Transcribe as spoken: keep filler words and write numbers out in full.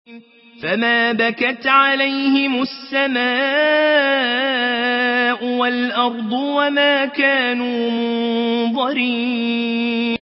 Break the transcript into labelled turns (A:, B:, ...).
A: فما بكت عليهم السماء والأرض وما كانوا منظرين